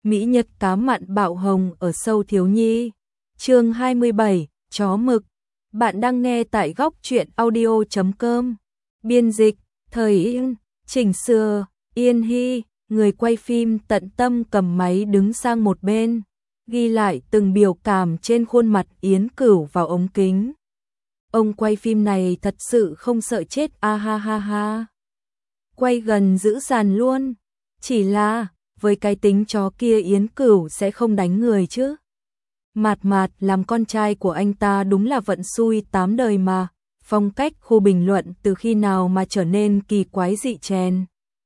Mỹ Nhật cá mặn bạo hồng ở sâu thiếu nhi. Chương 27, chó mực. Bạn đang nghe tại góc truyện audio.com. Biên dịch, Thời Yên, chỉnh sửa, Yên Hy, người quay phim tận tâm cầm máy đứng sang một bên, ghi lại từng biểu cảm trên khuôn mặt Yến Cửu vào ống kính. Ông quay phim này thật sự không sợ chết a ha ha ha. Quay gần giữ dàn luôn, chỉ là với cái tính chó kia Yến Cửu sẽ không đánh người chứ. Mạt Mạt làm con trai của anh ta đúng là vận xui 8 đời mà. Phong cách khu bình luận từ khi nào mà trở nên kỳ quái dị chèn.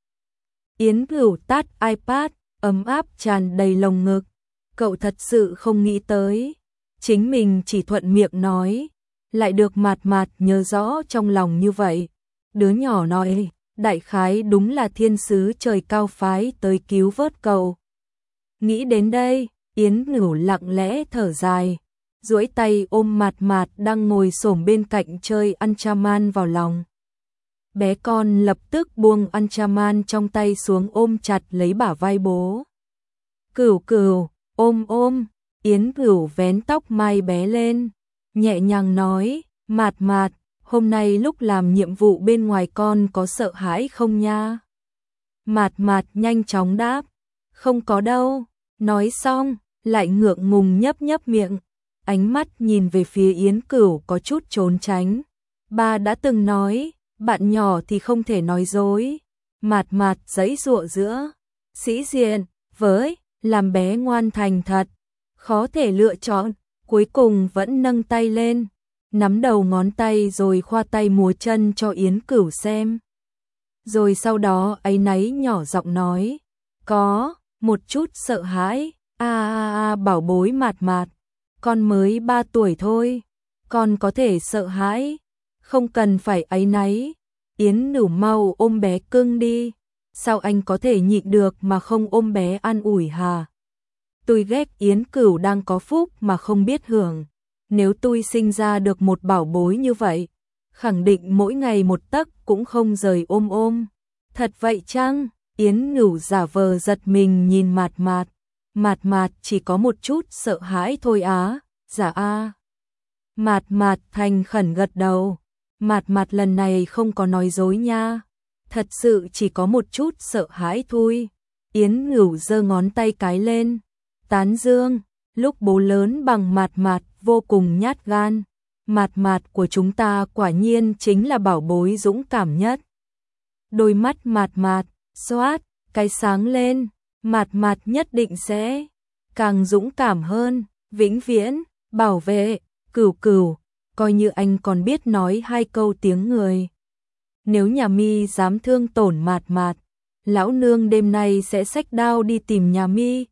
Yến Cửu tắt iPad, ấm áp tràn đầy lồng ngực. Cậu thật sự không nghĩ tới, chính mình chỉ thuận miệng nói, lại được Mạt Mạt nhớ rõ trong lòng như vậy. Đứa nhỏ nói, đại khái đúng là thiên sứ trời cao phái tới cứu vớt cậu. Nghĩ đến đây, Yến Cửu lặng lẽ thở dài, duỗi tay ôm Mạt Mạt đang ngồi xổm bên cạnh chơi Anchaman vào lòng. Bé con lập tức buông Anchaman trong tay xuống ôm chặt lấy bả vai bố. Cửu Cửu, ôm ôm. Yến Cửu vén tóc mai bé lên, nhẹ nhàng nói, Mạt Mạt, hôm nay lúc làm nhiệm vụ bên ngoài con có sợ hãi không nha? Mạt Mạt nhanh chóng đáp, không có đâu. Nói xong, lại ngượng ngùng nhấp nhấp miệng, ánh mắt nhìn về phía Yến Cửu có chút trốn tránh. Ba đã từng nói, bạn nhỏ thì không thể nói dối. Mạt Mạt giãy giụa giữa sĩ diện với làm bé ngoan thành thật, khó thể lựa chọn, cuối cùng vẫn nâng tay lên, nắm đầu ngón tay rồi khoa tay múa chân cho Yến Cửu xem. Rồi sau đó áy náy nhỏ giọng nói, có một chút sợ hãi, bảo bối Mạt Mạt, con mới 3 tuổi thôi, con có thể sợ hãi, không cần phải áy náy. Yến Cửu mau ôm bé cưng đi, sao anh có thể nhịn được mà không ôm bé an ủi hả? Tôi ghét Yến Cửu đang có phúc mà không biết hưởng, nếu tôi sinh ra được một bảo bối như vậy, khẳng định mỗi ngày một tấc cũng không rời ôm ôm. Thật vậy chăng? Yến Cửu giả vờ giật mình nhìn Mạt Mạt. Mạt Mạt chỉ có một chút sợ hãi thôi á, dạ a. Mạt Mạt thành khẩn gật đầu. Mạt Mạt lần này không có nói dối nha, thật sự chỉ có một chút sợ hãi thôi. Yến Cửu giơ ngón tay cái lên, tán dương, lúc bố lớn bằng Mạt Mạt vô cùng nhát gan. Mạt Mạt của chúng ta quả nhiên chính là bảo bối dũng cảm nhất. Đôi mắt Mạt Mạt xoát cái sáng lên, Mạt Mạt nhất định sẽ càng dũng cảm hơn, vĩnh viễn bảo vệ Cửu Cửu, coi như anh còn biết nói 2 câu tiếng người. Nếu nhà mi dám thương tổn Mạt Mạt, lão nương đêm nay sẽ xách đao đi tìm nhà mi.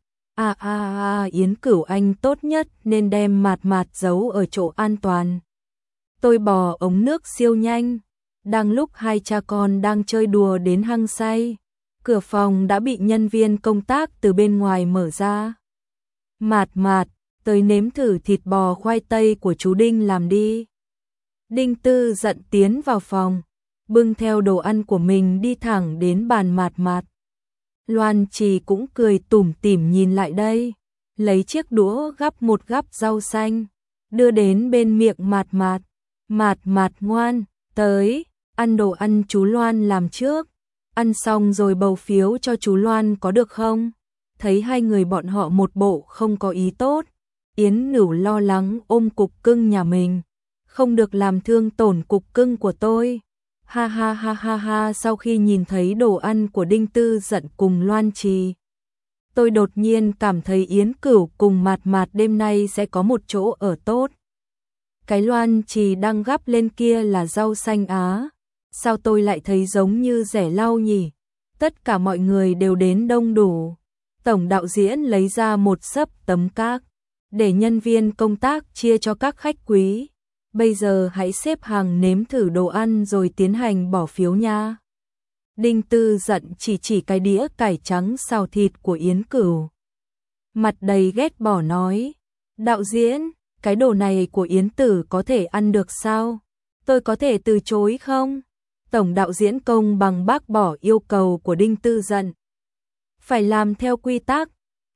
Yến Cửu anh tốt nhất nên đem Mạt Mạt giấu ở chỗ an toàn. Tôi bò ống nước siêu nhanh, đang lúc hai cha con đang chơi đùa đến hăng say, cửa phòng đã bị nhân viên công tác từ bên ngoài mở ra. Mạt Mạt, tới nếm thử thịt bò khoai tây của chú Đinh làm đi. Đinh Tư giận tiến vào phòng, bưng theo đồ ăn của mình đi thẳng đến bàn Mạt Mạt. Loan Trì cũng cười tủm tỉm nhìn lại đây, lấy chiếc đũa gắp một gắp rau xanh, đưa đến bên miệng Mạt Mạt. Mạt Mạt ngoan, tới, ăn đồ ăn chú Loan làm trước, ăn xong rồi bầu phiếu cho chú Loan có được không? Thấy hai người bọn họ một bộ không có ý tốt, Yến Cửu lo lắng ôm cục cưng nhà mình, không được làm thương tổn cục cưng của tôi. Ha ha ha ha ha. Sau khi nhìn thấy đồ ăn của Đinh Tư giận cùng Loan Trì, tôi đột nhiên cảm thấy Yến Cửu cùng Mạt Mạt đêm nay sẽ có một chỗ ở tốt. Cái Loan Trì đang gắp lên kia là rau xanh á, sao tôi lại thấy giống như rẻ lau nhỉ? Tất cả mọi người đều đến đông đủ. Tổng đạo diễn lấy ra một xấp tấm cát, để nhân viên công tác chia cho các khách quý. Bây giờ hãy xếp hàng nếm thử đồ ăn rồi tiến hành bỏ phiếu nha. Đinh Tư giận chỉ cái đĩa cải trắng xào thịt của Yến Cửu, mặt đầy ghét bỏ nói, đạo diễn, cái đồ này của Yến Tử có thể ăn được sao? Tôi có thể từ chối không? Tổng đạo diễn công bằng bác bỏ yêu cầu của Đinh Tư giận. Phải làm theo quy tắc.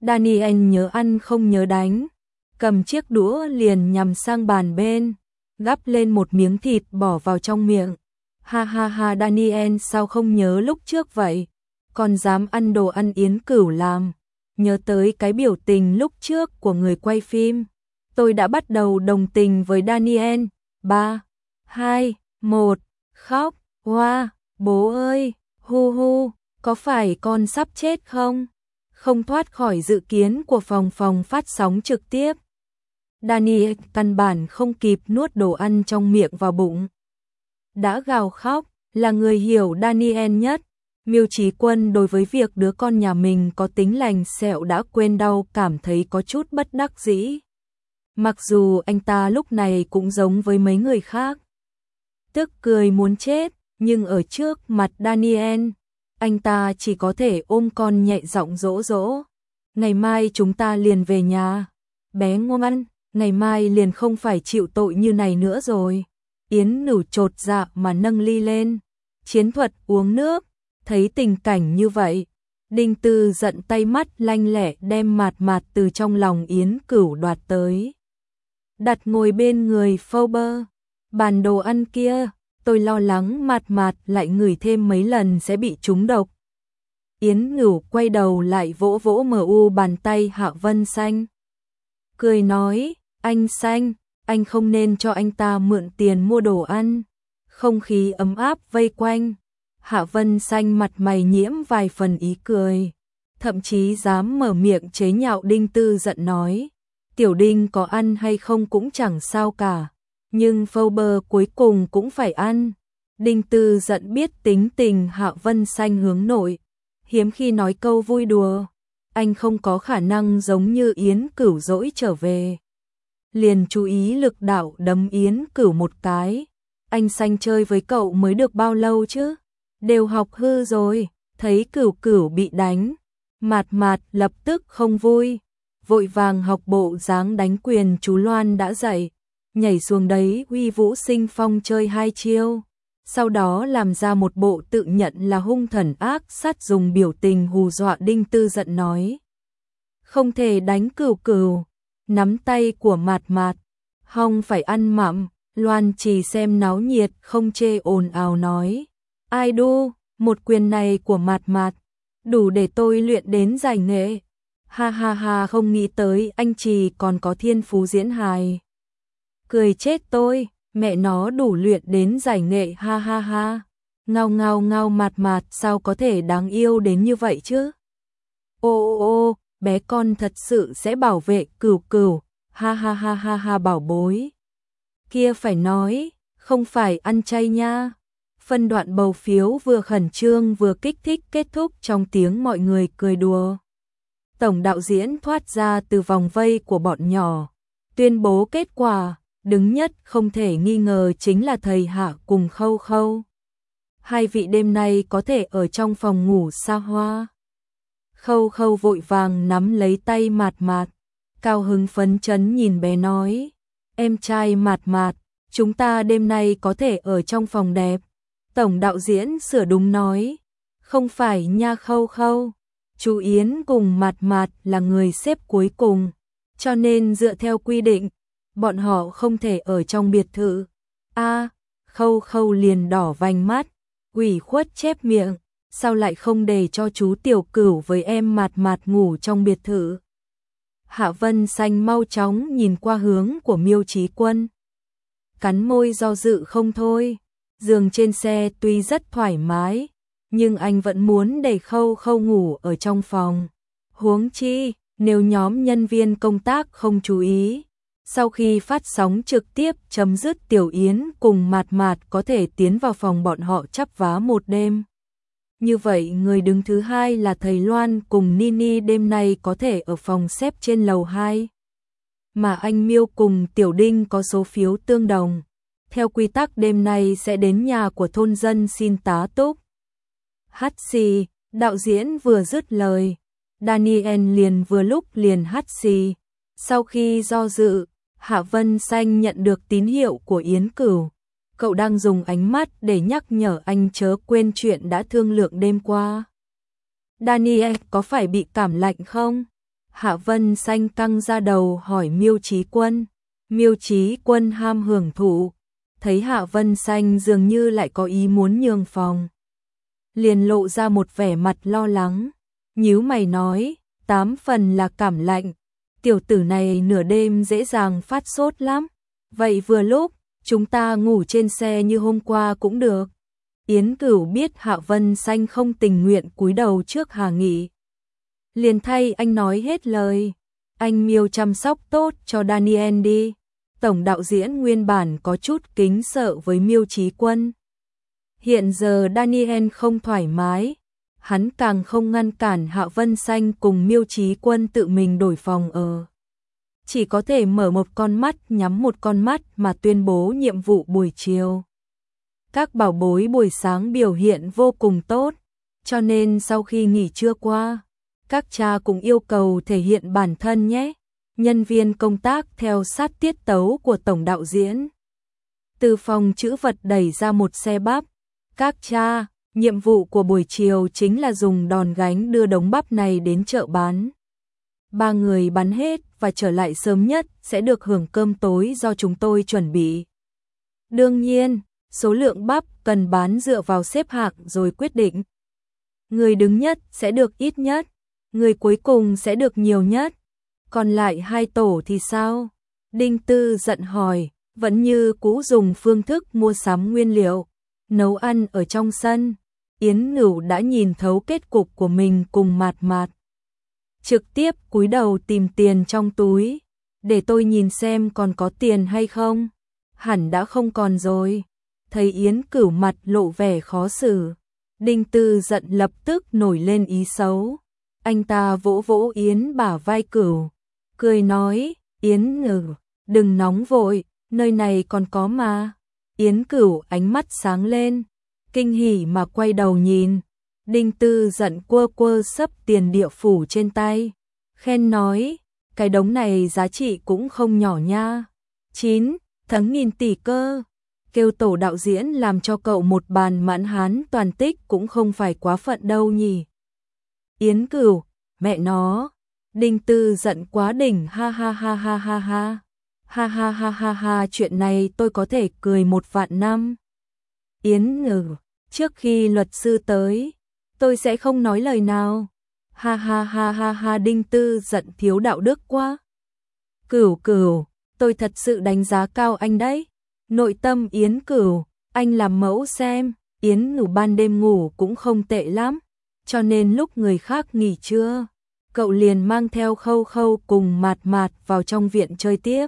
Daniel nhớ ăn không nhớ đánh, cầm chiếc đũa liền nhằm sang bàn bên, gắp lên một miếng thịt bỏ vào trong miệng. Ha ha ha, Daniel sao không nhớ lúc trước vậy, còn dám ăn đồ ăn Yến Cửu làm. Nhớ tới cái biểu tình lúc trước của người quay phim, tôi đã bắt đầu đồng tình với Daniel. 3, 2, 1, khóc, hoa, bố ơi, hu hu, có phải con sắp chết không? Không thoát khỏi dự kiến của phòng phát sóng trực tiếp. Daniel căn bản không kịp nuốt đồ ăn trong miệng vào bụng, đã gào khóc. Là người hiểu Daniel nhất, Miêu Chí Quân đối với việc đứa con nhà mình có tính lành sẹo đã quên đau cảm thấy có chút bất đắc dĩ. Mặc dù anh ta lúc này cũng giống với mấy người khác, tức cười muốn chết, nhưng ở trước mặt Daniel, anh ta chỉ có thể ôm con nhẹ giọng dỗ dỗ. Ngày mai chúng ta liền về nhà, bé ngoan, ngày mai liền không phải chịu tội như này nữa rồi. Yến Nửu chột dạ mà nâng ly lên, chiến thuật uống nước. Thấy tình cảnh như vậy, Đinh Tư giận tay mắt lanh lẹ đem Mạt Mạt từ trong lòng Yến Cửu đoạt tới, đặt ngồi bên người phâu bơ. Bàn đồ ăn kia, tôi lo lắng Mạt Mạt lại ngửi thêm mấy lần sẽ bị trúng độc. Yến Cửu quay đầu lại vỗ vỗ bàn tay Hạ Vân Xanh, cười nói, anh Xanh, anh không nên cho anh ta mượn tiền mua đồ ăn. Không khí ấm áp vây quanh, Hạ Vân Xanh mặt mày nhiễm vài phần ý cười, thậm chí dám mở miệng chế nhạo Đinh Tư giận nói, Tiểu Đinh có ăn hay không cũng chẳng sao cả, nhưng phâu bơ cuối cùng cũng phải ăn. Đinh Tư giận biết tính tình Hạ Vân Xanh hướng nội, hiếm khi nói câu vui đùa, anh không có khả năng giống như Yến Cửu dỗi trở về. Liền chú ý lực đạo đấm Yến Cửu một cái, anh Xanh chơi với cậu mới được bao lâu chứ? Đều học hư rồi. Thấy Cửu Cửu bị đánh, Mạt Mạt lập tức không vui, vội vàng học bộ dáng đánh quyền chú Loan đã dạy, nhảy xuống đấy uy vũ sinh phong chơi 2 chiêu, sau đó làm ra một bộ tự nhận là hung thần ác sát, dùng biểu tình hù dọa Đinh Tư giận nói, không thể đánh Cửu Cửu. Nắm tay của Mạt Mạt, hong phải ăn mặm. Loan Trì xem náo nhiệt không chê ồn ào nói, ai đu, một quyền này của Mạt Mạt đủ để tôi luyện đến giải nghệ. Ha ha ha, không nghĩ tới anh Trì còn có thiên phú diễn hài. Cười chết tôi, mẹ nó đủ luyện đến giải nghệ, ha ha ha. Ngao ngao ngao, Mạt Mạt sao có thể đáng yêu đến như vậy chứ? Ô ô ô, bé con thật sự sẽ bảo vệ Cửu Cửu, ha ha ha ha ha, bảo bối. Kia phải nói, không phải ăn chay nha. Phân đoạn bầu phiếu vừa khẩn trương vừa kích thích kết thúc trong tiếng mọi người cười đùa. Tổng đạo diễn thoát ra từ vòng vây của bọn nhỏ, tuyên bố kết quả, đứng nhất không thể nghi ngờ chính là thầy Hạ cùng Khâu Khâu. Hai vị đêm nay có thể ở trong phòng ngủ xa hoa. Khâu Khâu vội vàng nắm lấy tay Mạt Mạt, cao hứng phấn chấn nhìn bé nói, em trai Mạt Mạt, chúng ta đêm nay có thể ở trong phòng đẹp. Tổng đạo diễn sửa đúng nói, không phải nha Khâu Khâu, chú Yến cùng Mạt Mạt là người xếp cuối cùng, cho nên dựa theo quy định, bọn họ không thể ở trong biệt thự. A, Khâu Khâu liền đỏ vành mắt, ủy khuất chép miệng, sao lại không để cho chú Tiểu Cửu với em Mạt Mạt ngủ trong biệt thự? Hạ Vân Xanh mau chóng nhìn qua hướng của Miêu Chí Quân, cắn môi do dự không thôi. Giường trên xe tuy rất thoải mái, nhưng anh vẫn muốn để Khâu Khâu ngủ ở trong phòng. Huống chi, nếu nhóm nhân viên công tác không chú ý, sau khi phát sóng trực tiếp chấm dứt, Tiểu Yến cùng Mạt Mạt có thể tiến vào phòng bọn họ chắp vá một đêm. Như vậy người đứng thứ hai là thầy Loan cùng Nini đêm nay có thể ở phòng xếp trên lầu 2. Mà anh Miêu cùng Tiểu Đinh có số phiếu tương đồng. Theo quy tắc đêm nay sẽ đến nhà của thôn dân xin tá túc. Hắt xì, đạo diễn vừa dứt lời, Daniel liền vừa lúc liền hắt xì. Sau khi do dự, Hạ Vân Xanh nhận được tín hiệu của Yến Cửu. Cậu đang dùng ánh mắt để nhắc nhở anh chớ quên chuyện đã thương lượng đêm qua. Daniel có phải bị cảm lạnh không? Hạ Vân Xanh căng ra đầu hỏi Miêu Chí Quân. Miêu Chí Quân ham hưởng thụ, thấy Hạ Vân Xanh dường như lại có ý muốn nhường phòng, liền lộ ra một vẻ mặt lo lắng, nhíu mày nói, 8 phần là cảm lạnh, tiểu tử này nửa đêm dễ dàng phát sốt lắm, vậy vừa lúc, chúng ta ngủ trên xe như hôm qua cũng được. Yến Cửu biết Hạ Vân Xanh không tình nguyện cúi đầu trước Hà Nghị, liền thay anh nói hết lời, anh Miêu chăm sóc tốt cho Daniel đi. Tổng đạo diễn nguyên bản có chút kính sợ với Miêu Chí Quân. Hiện giờ Daniel không thoải mái, hắn càng không ngăn cản Hạ Vân Xanh cùng Miêu Chí Quân tự mình đổi phòng ở. Chỉ có thể mở một con mắt nhắm một con mắt mà tuyên bố nhiệm vụ buổi chiều. Các bảo bối buổi sáng biểu hiện vô cùng tốt, cho nên sau khi nghỉ trưa qua, các cha cũng yêu cầu thể hiện bản thân nhé. Nhân viên công tác theo sát tiết tấu của tổng đạo diễn. Từ phòng trữ vật đẩy ra một xe bắp. Các cha, nhiệm vụ của buổi chiều chính là dùng đòn gánh đưa đống bắp này đến chợ bán. 3 người bán hết và trở lại sớm nhất sẽ được hưởng cơm tối do chúng tôi chuẩn bị. Đương nhiên, số lượng bắp cần bán dựa vào xếp hạng rồi quyết định. Người đứng nhất sẽ được ít nhất, người cuối cùng sẽ được nhiều nhất. Còn lại 2 tổ thì sao? Đinh Tư giận hỏi, vẫn như cũ dùng phương thức mua sắm nguyên liệu, nấu ăn ở trong sân. Yến Ngửu đã nhìn thấu kết cục của mình cùng Mạt Mạt. Trực tiếp cúi đầu tìm tiền trong túi, để tôi nhìn xem còn có tiền hay không. Hẳn đã không còn rồi. Thấy Yến Cửu mặt lộ vẻ khó xử, Đinh Tư giận lập tức nổi lên ý xấu. Anh ta vỗ vỗ Yến bả vai Cửu, cười nói, Yến Ngửu, đừng nóng vội, nơi này còn có mà. Yến Cửu ánh mắt sáng lên, kinh hỉ mà quay đầu nhìn. Đinh Tư giận quơ quơ sấp tiền địa phủ trên tay, khen nói, cái đống này giá trị cũng không nhỏ nha. 9 tháng nghìn tỷ cơ, kêu tổ đạo diễn làm cho cậu một bàn mãn hán toàn tích cũng không phải quá phận đâu nhỉ. Yến Cửu, mẹ nó. Đinh Tư giận quá đỉnh, ha ha ha ha ha ha. Ha ha ha ha ha, chuyện này tôi có thể cười 1 vạn năm. Yến Ngửu, trước khi luật sư tới, tôi sẽ không nói lời nào. Ha ha ha ha ha, Đinh Tư giận thiếu đạo đức quá. Cửu Cửu, tôi thật sự đánh giá cao anh đấy. Nội tâm Yến Cửu, anh làm mẫu xem, Yến Ngửu ban đêm ngủ cũng không tệ lắm, cho nên lúc người khác nghỉ trưa, cậu liền mang theo Khâu Khâu cùng Mạt Mạt vào trong viện chơi tiếp.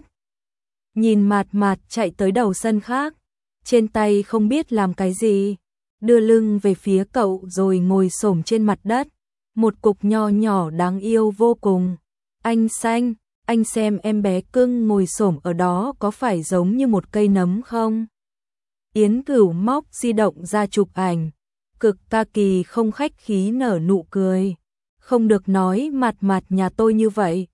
Nhìn Mạt Mạt chạy tới đầu sân khác, trên tay không biết làm cái gì, đưa lưng về phía cậu rồi ngồi xổm trên mặt đất, một cục nho nhỏ đáng yêu vô cùng. Anh Xanh, anh xem em bé cưng ngồi xổm ở đó có phải giống như một cây nấm không? Yến Cửu móc di động ra chụp ảnh, cực ca kỳ không khách khí nở nụ cười. Không được nói Mạt Mạt nhà tôi như vậy.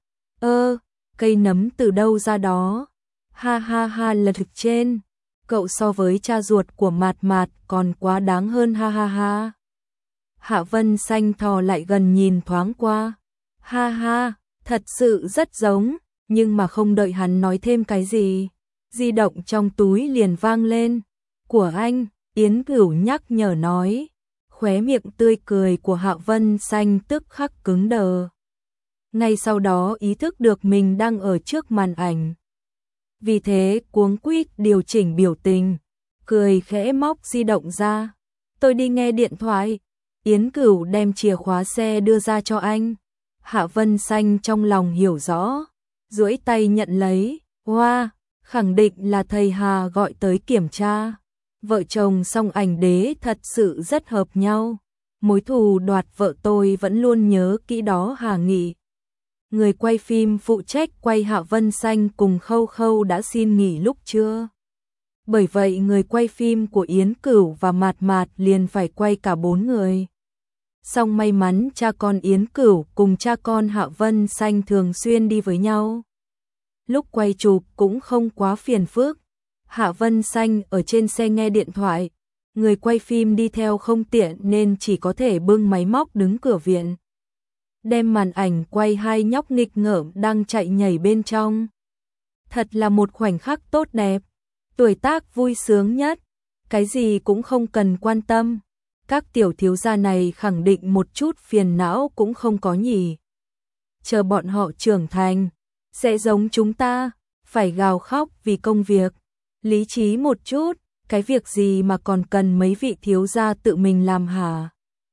Cây nấm từ đâu ra đó? Ha ha ha, là thực trên. Cậu so với cha ruột của Mạt Mạt còn quá đáng hơn, ha ha ha. Hạ Vân Xanh thò lại gần nhìn thoáng qua. Ha ha, thật sự rất giống, nhưng mà không đợi hắn nói thêm cái gì, di động trong túi liền vang lên. Của anh, Yến Cửu nhắc nhở nói. Khóe miệng tươi cười của Hạ Vân Xanh tức khắc cứng đờ. Ngay sau đó ý thức được mình đang ở trước màn ảnh. Vì thế cuống quýt điều chỉnh biểu tình, cười khẽ móc di động ra. Tôi đi nghe điện thoại. Yến Cửu đem chìa khóa xe đưa ra cho anh. Hạ Vân Xanh trong lòng hiểu rõ, duỗi tay nhận lấy. Wow, khẳng định là thầy Hà gọi tới kiểm tra. Vợ chồng song ảnh đế thật sự rất hợp nhau. Mối thù đoạt vợ tôi vẫn luôn nhớ kỹ đó. Hà Nghị, người quay phim phụ trách quay Hạ Vân Xanh cùng Khâu Khâu đã xin nghỉ lúc trưa. Bởi vậy người quay phim của Yến Cửu và Mạt Mạt liền phải quay cả 4 người. Song may mắn cha con Yến Cửu cùng cha con Hạ Vân Xanh thường xuyên đi với nhau. Lúc quay chụp cũng không quá phiền phức. Hạ Vân Xanh ở trên xe nghe điện thoại, người quay phim đi theo không tiện nên chỉ có thể bưng máy móc đứng cửa viện. đem màn ảnh quay hai nhóc nghịch ngợm đang chạy nhảy bên trong. Thật là một khoảnh khắc tốt đẹp, tuổi tác vui sướng nhất, cái gì cũng không cần quan tâm. Các tiểu thiếu gia này khẳng định một chút phiền não cũng không có nhỉ. Chờ bọn họ trưởng thành, sẽ giống chúng ta, phải gào khóc vì công việc. Lý trí một chút, cái việc gì mà còn cần mấy vị thiếu gia tự mình làm hả?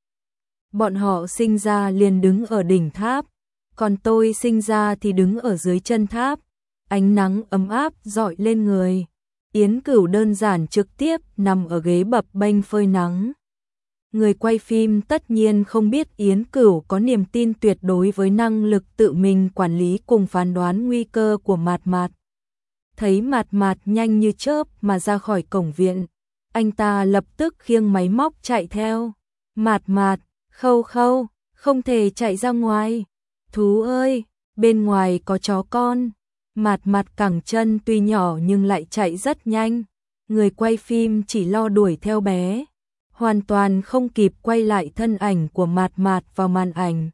Bọn họ sinh ra liền đứng ở đỉnh tháp, còn tôi sinh ra thì đứng ở dưới chân tháp. Ánh nắng ấm áp rọi lên người. Yến Cửu đơn giản trực tiếp nằm ở ghế bập bênh phơi nắng. Người quay phim tất nhiên không biết Yến Cửu có niềm tin tuyệt đối với năng lực tự mình quản lý cùng phán đoán nguy cơ của Mạt Mạt. Thấy Mạt Mạt nhanh như chớp mà ra khỏi cổng viện, anh ta lập tức khiêng máy móc chạy theo. Mạt Mạt, Khâu Khâu, không thể chạy ra ngoài. Thú ơi, bên ngoài có chó con. Mạt Mạt cẳng chân tuy nhỏ nhưng lại chạy rất nhanh. Người quay phim chỉ lo đuổi theo bé, hoàn toàn không kịp quay lại thân ảnh của Mạt Mạt vào màn ảnh.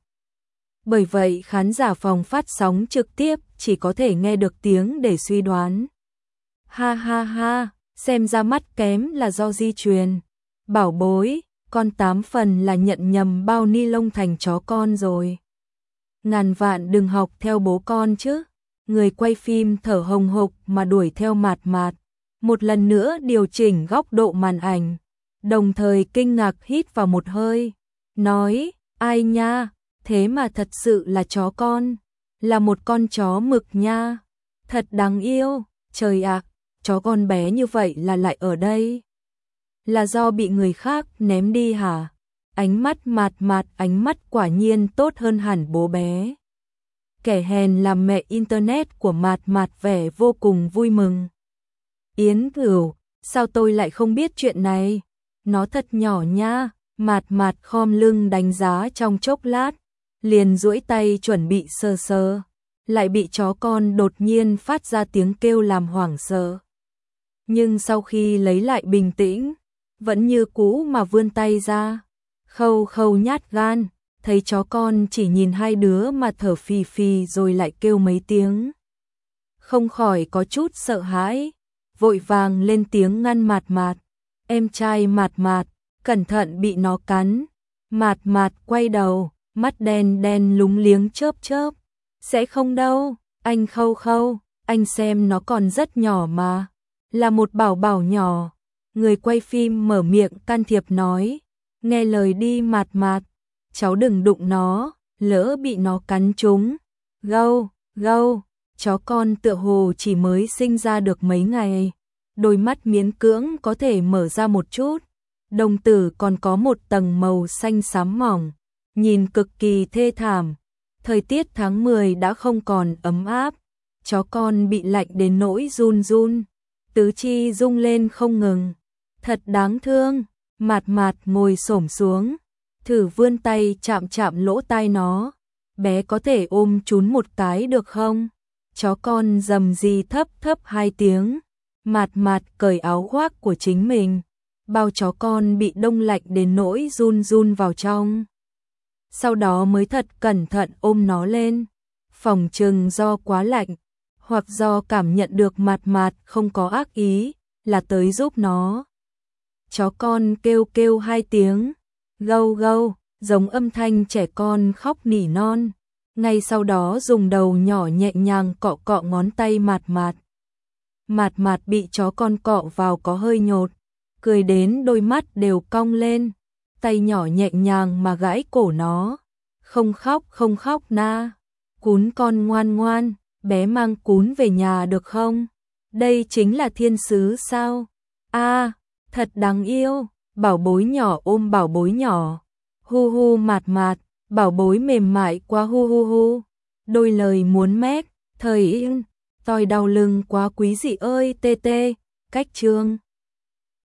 Bởi vậy khán giả phòng phát sóng trực tiếp chỉ có thể nghe được tiếng để suy đoán. Ha ha ha, xem ra mắt kém là do di truyền. Bảo bối, con 8 phần là nhận nhầm bao ni lông thành chó con rồi. Ngàn vạn đừng học theo bố con chứ. Người quay phim thở hồng hộc mà đuổi theo Mạt Mạt, một lần nữa điều chỉnh góc độ màn ảnh, đồng thời kinh ngạc hít vào một hơi, nói, ai nha, thế mà thật sự là chó con, là một con chó mực nha, thật đáng yêu, trời ạ, chó con bé như vậy là lại ở đây. Là do bị người khác ném đi hả? Ánh mắt Mạt Mạt ánh mắt quả nhiên tốt hơn hẳn bố bé. Kẻ hèn làm mẹ internet của Mạt Mạt vẻ vô cùng vui mừng. Yến Cửu, sao tôi lại không biết chuyện này? Nó thật nhỏ nha. Mạt Mạt khom lưng đánh giá trong chốc lát, liền duỗi tay chuẩn bị sờ sờ, lại bị chó con đột nhiên phát ra tiếng kêu làm hoảng sợ. Nhưng sau khi lấy lại bình tĩnh, vẫn như cũ mà vươn tay ra. Khâu Khâu nhát gan, thấy chó con chỉ nhìn hai đứa mà thở phì phì rồi lại kêu mấy tiếng. Không khỏi có chút sợ hãi, vội vàng lên tiếng ngăn Mạt Mạt. Em trai Mạt Mạt, cẩn thận bị nó cắn. Mạt Mạt quay đầu, mắt đen đen lúng liếng chớp chớp. Sẽ không đâu, anh Khâu Khâu, anh xem nó còn rất nhỏ mà. Là một bảo bảo nhỏ. Người quay phim mở miệng can thiệp nói. Nghe lời đi Mạt Mạt, cháu đừng đụng nó, lỡ bị nó cắn trúng. Gâu, gâu, chó con tựa hồ chỉ mới sinh ra được mấy ngày. Đôi mắt miễn cưỡng có thể mở ra một chút. Đồng tử còn có một tầng màu xanh xám mỏng, nhìn cực kỳ thê thảm. Thời tiết tháng 10 đã không còn ấm áp, chó con bị lạnh đến nỗi run run, tứ chi rung lên không ngừng. Thật đáng thương. Mạt Mạt ngồi xổm xuống, thử vươn tay chạm chạm lỗ tai nó. Bé có thể ôm chún một cái được không? Chó con rầm rì thấp thấp hai tiếng. Mạt Mạt cởi áo khoác của chính mình, bao chó con bị đông lạnh đến nỗi run run vào trong. Sau đó mới thật cẩn thận ôm nó lên. Phỏng chừng do quá lạnh, hoặc do cảm nhận được Mạt Mạt không có ác ý, là tới giúp nó. Chó con kêu kêu hai tiếng, gâu gâu, giống âm thanh trẻ con khóc nỉ non. Ngay sau đó dùng đầu nhỏ nhẹ nhàng cọ cọ ngón tay Mạt Mạt. Mạt Mạt bị chó con cọ vào có hơi nhột, cười đến đôi mắt đều cong lên, tay nhỏ nhẹ nhàng mà gãi cổ nó. Không khóc na, cún con ngoan ngoan, bé mang cún về nhà được không? Đây chính là thiên sứ sao? A, thật đáng yêu, bảo bối nhỏ ôm bảo bối nhỏ. Hu hu Mạt Mạt, bảo bối mềm mại quá hu hu hu. Đôi lời muốn mét, thời in, tôi đau lưng quá quý dị ơi tê tê, cách chương.